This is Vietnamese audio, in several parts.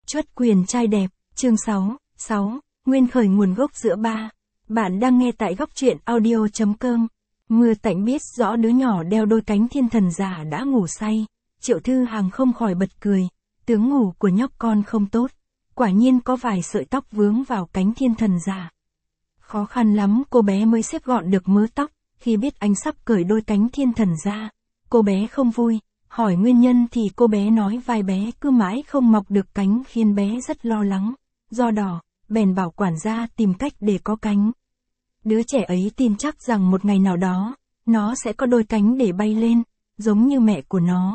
Truất quyền trai đẹp, chương 6, nguyên khởi nguồn gốc giữa ba. Bạn đang nghe tại góc truyện audio.com. Mưa Tạnh biết rõ đứa nhỏ đeo đôi cánh thiên thần giả đã ngủ say. Triệu Thư Hằng không khỏi bật cười. Tướng ngủ của nhóc con không tốt. Quả nhiên có vài sợi tóc vướng vào cánh thiên thần giả. Khó khăn lắm cô bé mới xếp gọn được mớ tóc. Khi biết anh sắp cởi đôi cánh thiên thần ra, cô bé không vui. Hỏi nguyên nhân thì cô bé nói vai bé cứ mãi không mọc được cánh khiến bé rất lo lắng. Do đó, bèn bảo quản gia tìm cách để có cánh. Đứa trẻ ấy tin chắc rằng một ngày nào đó, nó sẽ có đôi cánh để bay lên, giống như mẹ của nó.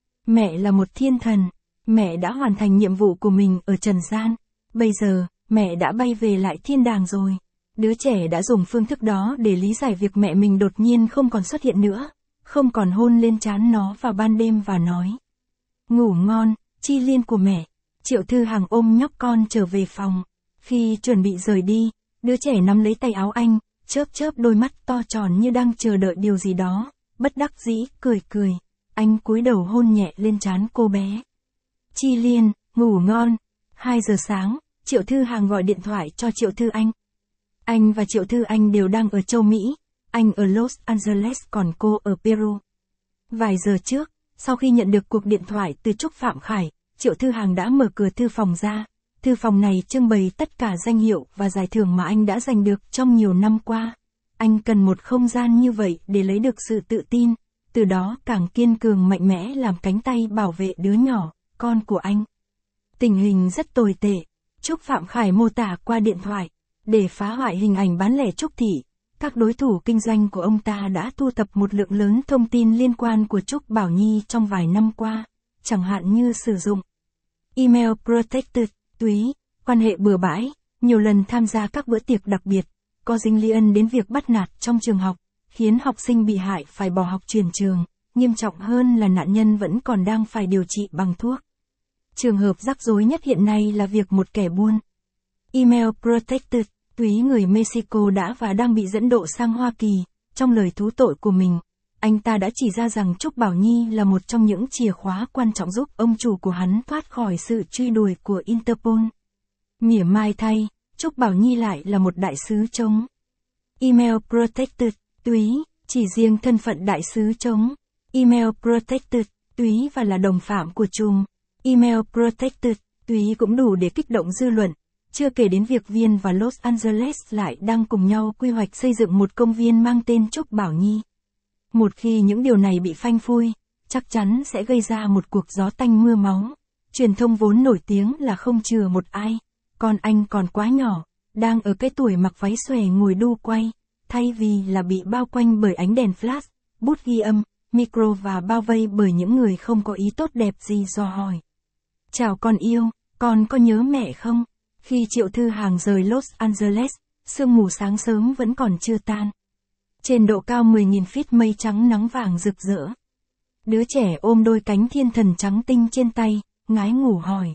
Mẹ là một thiên thần, mẹ đã hoàn thành nhiệm vụ của mình ở trần gian. Bây giờ, mẹ đã bay về lại thiên đàng rồi. Đứa trẻ đã dùng phương thức đó để lý giải việc mẹ mình đột nhiên không còn xuất hiện nữa. Không còn hôn lên trán nó vào ban đêm và nói: ngủ ngon, Chi Liên của mẹ. Triệu Thư Hằng ôm nhóc con trở về phòng. Khi chuẩn bị rời đi, đứa trẻ nắm lấy tay áo anh, chớp chớp đôi mắt to tròn như đang chờ đợi điều gì đó. Bất đắc dĩ, cười. Anh cúi đầu hôn nhẹ lên trán cô bé. Chi Liên, ngủ ngon. 2 giờ sáng, Triệu Thư Hằng gọi điện thoại cho Triệu Thư Anh. Anh và Triệu Thư Anh đều đang ở châu Mỹ. Anh ở Los Angeles còn cô ở Peru. Vài giờ trước, sau khi nhận được cuộc điện thoại từ Trúc Phạm Khải, Triệu Thư Hằng đã mở cửa thư phòng ra. Thư phòng này trưng bày tất cả danh hiệu và giải thưởng mà anh đã giành được trong nhiều năm qua. Anh cần một không gian như vậy để lấy được sự tự tin, từ đó càng kiên cường mạnh mẽ làm cánh tay bảo vệ đứa nhỏ, con của anh. Tình hình rất tồi tệ, Trúc Phạm Khải mô tả qua điện thoại. Để phá hoại hình ảnh bán lẻ Trúc Thị, các đối thủ kinh doanh của ông ta đã thu thập một lượng lớn thông tin liên quan của Trúc Bảo Nhi trong vài năm qua, chẳng hạn như sử dụng email protected, túy, quan hệ bừa bãi, nhiều lần tham gia các bữa tiệc đặc biệt, có dính liên đến việc bắt nạt trong trường học, khiến học sinh bị hại phải bỏ học chuyển trường, nghiêm trọng hơn là nạn nhân vẫn còn đang phải điều trị bằng thuốc. Trường hợp rắc rối nhất hiện nay là việc một kẻ buôn email protected, túy người Mexico đã và đang bị dẫn độ sang Hoa Kỳ. Trong lời thú tội của mình, anh ta đã chỉ ra rằng Trúc Bảo Nhi là một trong những chìa khóa quan trọng giúp ông chủ của hắn thoát khỏi sự truy đuổi của Interpol. Mỉa mai thay, Trúc Bảo Nhi lại là một đại sứ chống email protected, túy, chỉ riêng thân phận đại sứ chống email protected, túy và là đồng phạm của chùm email protected, túy cũng đủ để kích động dư luận. Chưa kể đến việc Viên và Los Angeles lại đang cùng nhau quy hoạch xây dựng một công viên mang tên Trúc Bảo Nhi. Một khi những điều này bị phanh phui, chắc chắn sẽ gây ra một cuộc gió tanh mưa máu. Truyền thông vốn nổi tiếng là không chừa một ai. Con anh còn quá nhỏ, đang ở cái tuổi mặc váy xòe ngồi đu quay, thay vì là bị bao quanh bởi ánh đèn flash, bút ghi âm, micro và bao vây bởi những người không có ý tốt đẹp gì dò hỏi: chào con yêu, con có nhớ mẹ không? Khi Triệu Thư Hằng rời Los Angeles, sương mù sáng sớm vẫn còn chưa tan. Trên độ cao 10.000 feet mây trắng nắng vàng rực rỡ. Đứa trẻ ôm đôi cánh thiên thần trắng tinh trên tay, ngái ngủ hỏi: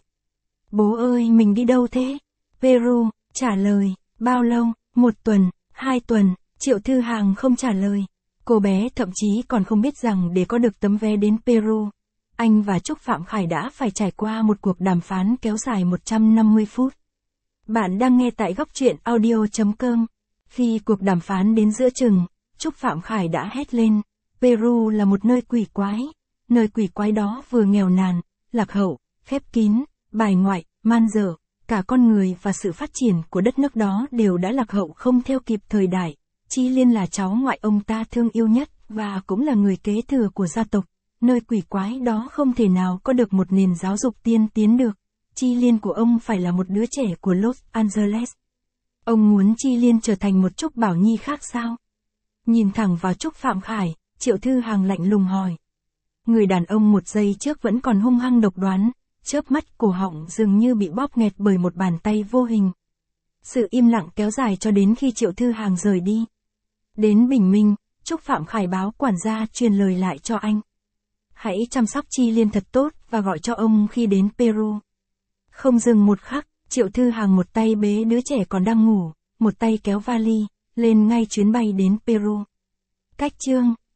bố ơi, mình đi đâu thế? Peru. Trả lời: bao lâu? 1 tuần, 2 tuần. Triệu Thư Hằng không trả lời. Cô bé thậm chí còn không biết rằng để có được tấm vé đến Peru, anh và Trúc Phạm Khải đã phải trải qua một cuộc đàm phán kéo dài 150 phút. Bạn đang nghe tại góc truyện audio.com. Khi cuộc đàm phán đến giữa chừng, Trúc Phạm Khải đã hét lên: Peru là một nơi quỷ quái. Nơi quỷ quái đó vừa nghèo nàn, lạc hậu, khép kín, bài ngoại, man dợ. Cả con người và sự phát triển của đất nước đó đều đã lạc hậu không theo kịp thời đại. Chi Liên là cháu ngoại ông ta thương yêu nhất và cũng là người kế thừa của gia tộc. Nơi quỷ quái đó không thể nào có được một nền giáo dục tiên tiến được. Chi Liên của ông phải là một đứa trẻ của Los Angeles. Ông muốn Chi Liên trở thành một Trúc Bảo Nhi khác sao? Nhìn thẳng vào Trúc Phạm Khải, Triệu Thư Hằng lạnh lùng hỏi. Người đàn ông một giây trước vẫn còn hung hăng độc đoán, chớp mắt cổ họng dường như bị bóp nghẹt bởi một bàn tay vô hình. Sự im lặng kéo dài cho đến khi Triệu Thư Hằng rời đi. Đến bình minh, Trúc Phạm Khải báo quản gia truyền lời lại cho anh: hãy chăm sóc Chi Liên thật tốt và gọi cho ông khi đến Peru. Không dừng một khắc, Triệu Thư Hằng một tay bế đứa trẻ còn đang ngủ, một tay kéo vali, lên ngay chuyến bay đến Peru. Cách chương